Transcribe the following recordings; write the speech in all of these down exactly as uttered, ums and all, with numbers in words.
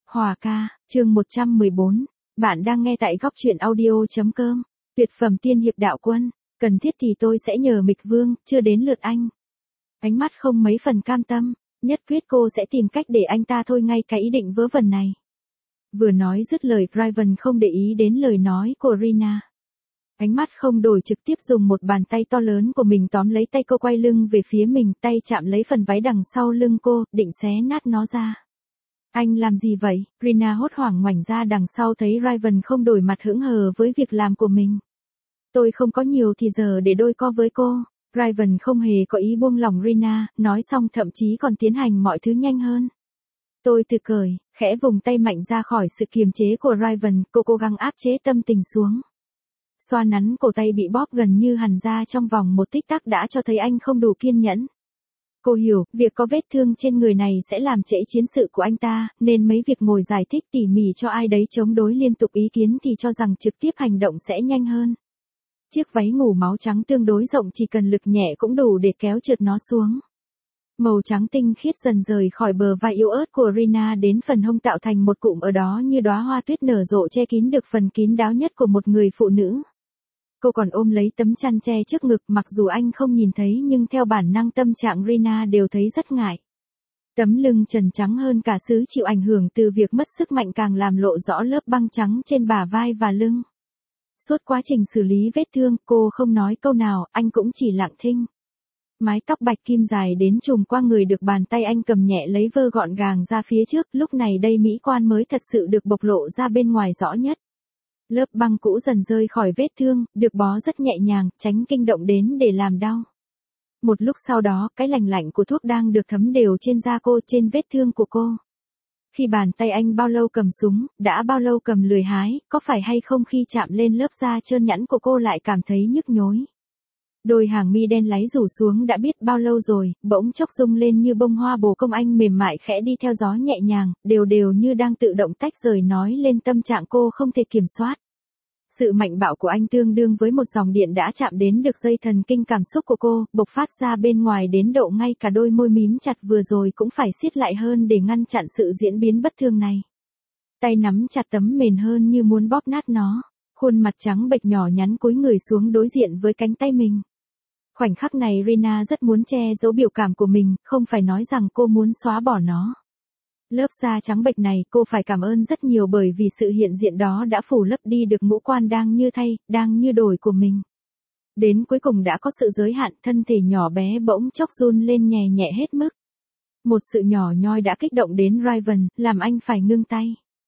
Hòa ca, chương một trăm mười bốn. Bạn đang nghe tại góc truyện audio.com. Tuyệt phẩm tiên hiệp đạo quân, cần thiết thì tôi sẽ nhờ Mịch Vương, chưa đến lượt anh. Ánh mắt không mấy phần cam tâm, nhất quyết cô sẽ tìm cách để anh ta thôi ngay cái ý định vớ vẩn này. Vừa nói dứt lời, Raven không để ý đến lời nói của Rina. Ánh mắt không đổi, trực tiếp dùng một bàn tay to lớn của mình tóm lấy tay cô, quay lưng về phía mình, tay chạm lấy phần váy đằng sau lưng cô, định xé nát nó ra. Anh làm gì vậy? Rina hốt hoảng ngoảnh ra đằng sau thấy Raven không đổi mặt hững hờ với việc làm của mình. Tôi không có nhiều thì giờ để đôi co với cô. Raven không hề có ý buông lỏng Rina, nói xong thậm chí còn tiến hành mọi thứ nhanh hơn. Tôi tự cười, khẽ vùng tay mạnh ra khỏi sự kiềm chế của Raven, cô cố gắng áp chế tâm tình xuống. Xoa nắn cổ tay bị bóp gần như hằn ra trong vòng một tích tắc đã cho thấy anh không đủ kiên nhẫn. Cô hiểu, việc có vết thương trên người này sẽ làm trễ chiến sự của anh ta, nên mấy việc ngồi giải thích tỉ mỉ cho ai đấy chống đối liên tục ý kiến thì cho rằng trực tiếp hành động sẽ nhanh hơn. Chiếc váy ngủ máu trắng tương đối rộng, chỉ cần lực nhẹ cũng đủ để kéo trượt nó xuống. Màu trắng tinh khiết dần rời khỏi bờ vai yếu ớt của Rina đến phần hông, tạo thành một cụm ở đó như đóa hoa tuyết nở rộ che kín được phần kín đáo nhất của một người phụ nữ. Cô còn ôm lấy tấm chăn che trước ngực, mặc dù anh không nhìn thấy nhưng theo bản năng tâm trạng Rina đều thấy rất ngại. Tấm lưng trần trắng hơn cả sứ chịu ảnh hưởng từ việc mất sức mạnh càng làm lộ rõ lớp băng trắng trên bả vai và lưng. Suốt quá trình xử lý vết thương, cô không nói câu nào, anh cũng chỉ lặng thinh. Mái tóc bạch kim dài đến trùm qua người được bàn tay anh cầm nhẹ lấy vơ gọn gàng ra phía trước, lúc này đây mỹ quan mới thật sự được bộc lộ ra bên ngoài rõ nhất. Lớp băng cũ dần rơi khỏi vết thương, được bó rất nhẹ nhàng, tránh kinh động đến để làm đau. Một lúc sau đó, cái lành lạnh của thuốc đang được thấm đều trên da cô, trên vết thương của cô. Khi bàn tay anh bao lâu cầm súng, đã bao lâu cầm lười hái, có phải hay không khi chạm lên lớp da trơn nhẵn của cô lại cảm thấy nhức nhối. Đôi hàng mi đen láy rủ xuống đã biết bao lâu rồi, bỗng chốc rung lên như bông hoa bồ công anh mềm mại khẽ đi theo gió nhẹ nhàng, đều đều như đang tự động tách rời, nói lên tâm trạng cô không thể kiểm soát. Sự mạnh bạo của anh tương đương với một dòng điện đã chạm đến được dây thần kinh cảm xúc của cô, bộc phát ra bên ngoài đến độ ngay cả đôi môi mím chặt vừa rồi cũng phải siết lại hơn để ngăn chặn sự diễn biến bất thường này. Tay nắm chặt tấm mền hơn như muốn bóp nát nó, khuôn mặt trắng bệch nhỏ nhắn cúi người xuống đối diện với cánh tay mình. Khoảnh khắc này Rina rất muốn che giấu biểu cảm của mình, không phải nói rằng cô muốn xóa bỏ nó. Lớp da trắng bệch này cô phải cảm ơn rất nhiều, bởi vì sự hiện diện đó đã phủ lấp đi được ngũ quan đang như thay, đang như đổi của mình. Đến cuối cùng đã có sự giới hạn, thân thể nhỏ bé bỗng chốc run lên nhẹ nhẹ hết mức. Một sự nhỏ nhoi đã kích động đến Raven, làm anh phải ngưng tay.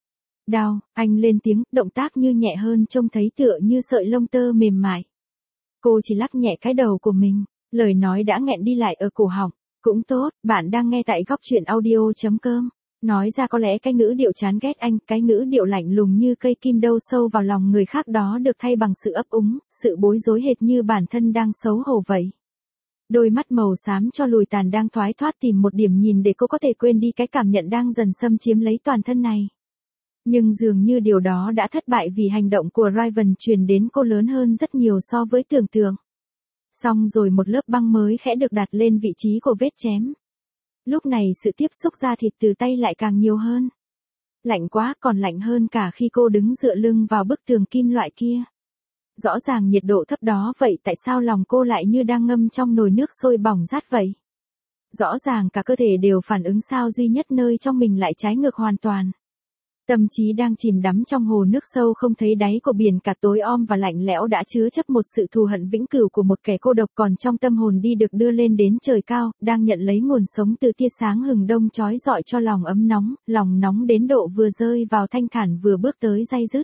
Đau, anh lên tiếng, động tác như nhẹ hơn trông thấy tựa như sợi lông tơ mềm mại. Cô chỉ lắc nhẹ cái đầu của mình, lời nói đã nghẹn đi lại ở cổ họng. Cũng tốt, bạn đang nghe tại góc truyện audio.com. Nói ra có lẽ cái ngữ điệu chán ghét anh, cái ngữ điệu lạnh lùng như cây kim đâu sâu vào lòng người khác đó được thay bằng sự ấp úng, sự bối rối hệt như bản thân đang xấu hổ vậy. Đôi mắt màu xám cho lùi tàn đang thoái thoát tìm một điểm nhìn để cô có thể quên đi cái cảm nhận đang dần xâm chiếm lấy toàn thân này. Nhưng dường như điều đó đã thất bại vì hành động của Raven truyền đến cô lớn hơn rất nhiều so với tưởng tượng. Xong rồi một lớp băng mới khẽ được đặt lên vị trí của vết chém. Lúc này sự tiếp xúc da thịt từ tay lại càng nhiều hơn. Lạnh quá, còn lạnh hơn cả khi cô đứng dựa lưng vào bức tường kim loại kia. Rõ ràng nhiệt độ thấp đó, vậy tại sao lòng cô lại như đang ngâm trong nồi nước sôi bỏng rát vậy? Rõ ràng cả cơ thể đều phản ứng, sao duy nhất nơi trong mình lại trái ngược hoàn toàn. Tâm trí đang chìm đắm trong hồ nước sâu không thấy đáy của biển cả, tối om và lạnh lẽo đã chứa chấp một sự thù hận vĩnh cửu của một kẻ cô độc, còn trong tâm hồn đi được đưa lên đến trời cao, đang nhận lấy nguồn sống từ tia sáng hừng đông chói rọi cho lòng ấm nóng, lòng nóng đến độ vừa rơi vào thanh thản vừa bước tới day dứt.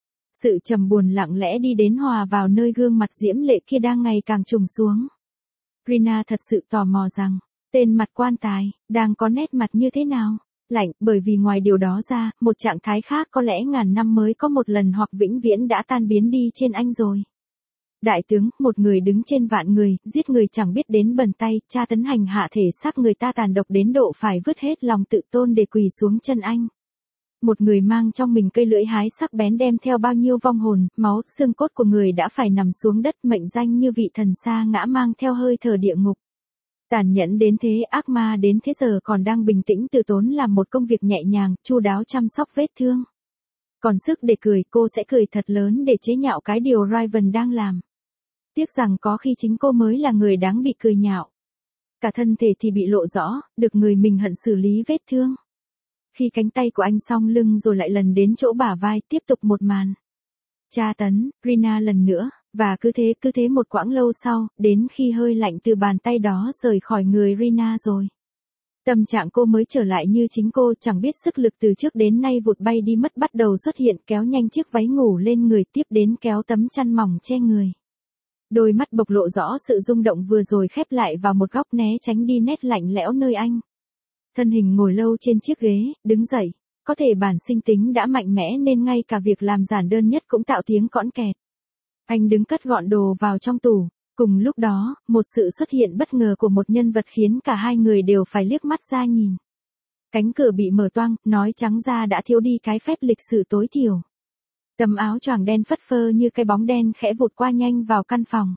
Sự trầm buồn lặng lẽ đi đến hòa vào nơi gương mặt diễm lệ kia đang ngày càng trùng xuống. Rina thật sự tò mò rằng, tên mặt quan tài, đang có nét mặt như thế nào? Lạnh, bởi vì ngoài điều đó ra, một trạng thái khác có lẽ ngàn năm mới có một lần hoặc vĩnh viễn đã tan biến đi trên anh rồi. Đại tướng, một người đứng trên vạn người, giết người chẳng biết đến bần tay, tra tấn hành hạ thể xác người ta tàn độc đến độ phải vứt hết lòng tự tôn để quỳ xuống chân anh. Một người mang trong mình cây lưỡi hái sắc bén đem theo bao nhiêu vong hồn, máu, xương cốt của người đã phải nằm xuống đất, mệnh danh như vị thần sa ngã mang theo hơi thở địa ngục. Tàn nhẫn đến thế, ác ma đến thế giờ còn đang bình tĩnh từ tốn làm một công việc nhẹ nhàng, chu đáo chăm sóc vết thương. Còn sức để cười, cô sẽ cười thật lớn để chế nhạo cái điều Raven đang làm. Tiếc rằng có khi chính cô mới là người đáng bị cười nhạo. Cả thân thể thì bị lộ rõ, được người mình hận xử lý vết thương. Khi cánh tay của anh song lưng rồi lại lần đến chỗ bả vai, tiếp tục một màn tra tấn, Rina lần nữa, và cứ thế cứ thế một quãng lâu sau, đến khi hơi lạnh từ bàn tay đó rời khỏi người Rina rồi. Tâm trạng cô mới trở lại như chính cô, chẳng biết sức lực từ trước đến nay vụt bay đi mất bắt đầu xuất hiện, kéo nhanh chiếc váy ngủ lên người, tiếp đến kéo tấm chăn mỏng che người. Đôi mắt bộc lộ rõ sự rung động vừa rồi khép lại vào một góc né tránh đi nét lạnh lẽo nơi anh. Thân hình ngồi lâu trên chiếc ghế, đứng dậy. Có thể bản sinh tính đã mạnh mẽ nên ngay cả việc làm giản đơn nhất cũng tạo tiếng cõn kẹt. Anh đứng cất gọn đồ vào trong tủ. Cùng lúc đó, một sự xuất hiện bất ngờ của một nhân vật khiến cả hai người đều phải liếc mắt ra nhìn. Cánh cửa bị mở toang, nói trắng ra đã thiếu đi cái phép lịch sự tối thiểu. Tấm áo choàng đen phất phơ như cái bóng đen khẽ vụt qua nhanh vào căn phòng.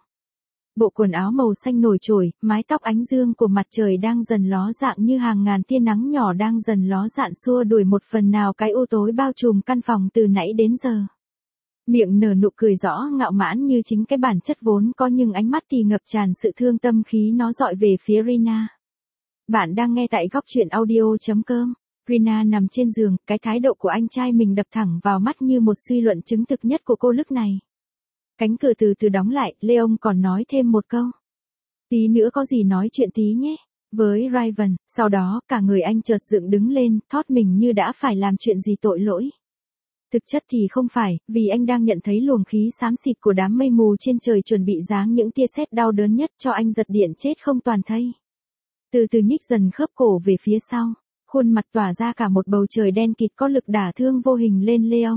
Bộ quần áo màu xanh nổi trội, mái tóc ánh dương của mặt trời đang dần ló dạng như hàng ngàn tia nắng nhỏ đang dần ló dạng xua đuổi một phần nào cái u tối bao trùm căn phòng từ nãy đến giờ. Miệng nở nụ cười rõ ngạo mãn như chính cái bản chất vốn có, nhưng ánh mắt thì ngập tràn sự thương tâm khí nó dọi về phía Rina. Bạn đang nghe tại góc truyện audio chấm com. Rina nằm trên giường, cái thái độ của anh trai mình đập thẳng vào mắt như một suy luận chứng thực nhất của cô lúc này. Cánh cửa từ từ đóng lại, Leon còn nói thêm một câu. Tí nữa có gì nói chuyện tí nhé. Với Raven, sau đó cả người anh chợt dựng đứng lên, thót mình như đã phải làm chuyện gì tội lỗi. Thực chất thì không phải, vì anh đang nhận thấy luồng khí xám xịt của đám mây mù trên trời chuẩn bị giáng những tia sét đau đớn nhất cho anh giật điện chết không toàn thây. Từ từ nhích dần khớp cổ về phía sau, khuôn mặt tỏa ra cả một bầu trời đen kịt có lực đả thương vô hình lên Leon.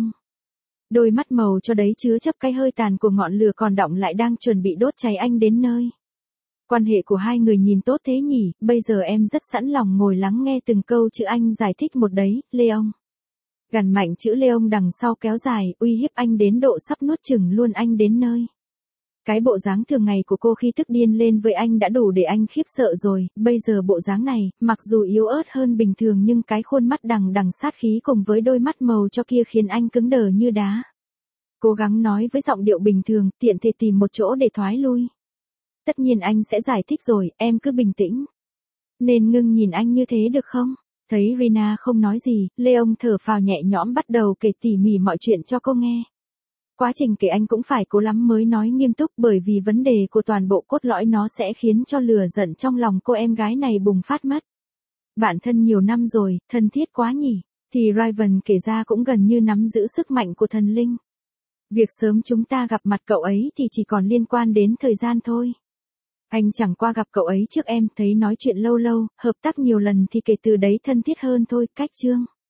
Đôi mắt màu cho đấy chứa chấp cái hơi tàn của ngọn lửa còn đọng lại đang chuẩn bị đốt cháy anh đến nơi. Quan hệ của hai người nhìn tốt thế nhỉ, bây giờ em rất sẵn lòng ngồi lắng nghe từng câu chữ anh giải thích một đấy, Leon. Gằn mạnh chữ Leon đằng sau kéo dài, uy hiếp anh đến độ sắp nuốt chửng luôn anh đến nơi. Cái bộ dáng thường ngày của cô khi tức điên lên với anh đã đủ để anh khiếp sợ rồi, bây giờ bộ dáng này, mặc dù yếu ớt hơn bình thường nhưng cái khuôn mắt đằng đằng sát khí cùng với đôi mắt màu cho kia khiến anh cứng đờ như đá. Cố gắng nói với giọng điệu bình thường, tiện thể tìm một chỗ để thoái lui. Tất nhiên anh sẽ giải thích rồi, em cứ bình tĩnh. Nên ngưng nhìn anh như thế được không? Thấy Rina không nói gì, Leon thở phào nhẹ nhõm bắt đầu kể tỉ mỉ mọi chuyện cho cô nghe. Quá trình kể anh cũng phải cố lắm mới nói nghiêm túc, bởi vì vấn đề của toàn bộ cốt lõi nó sẽ khiến cho lửa giận trong lòng cô em gái này bùng phát mất. Bạn thân nhiều năm rồi, thân thiết quá nhỉ, thì Raven kể ra cũng gần như nắm giữ sức mạnh của thần linh. Việc sớm chúng ta gặp mặt cậu ấy thì chỉ còn liên quan đến thời gian thôi. Anh chẳng qua gặp cậu ấy trước em, thấy nói chuyện lâu lâu, hợp tác nhiều lần thì kể từ đấy thân thiết hơn thôi, cách chương.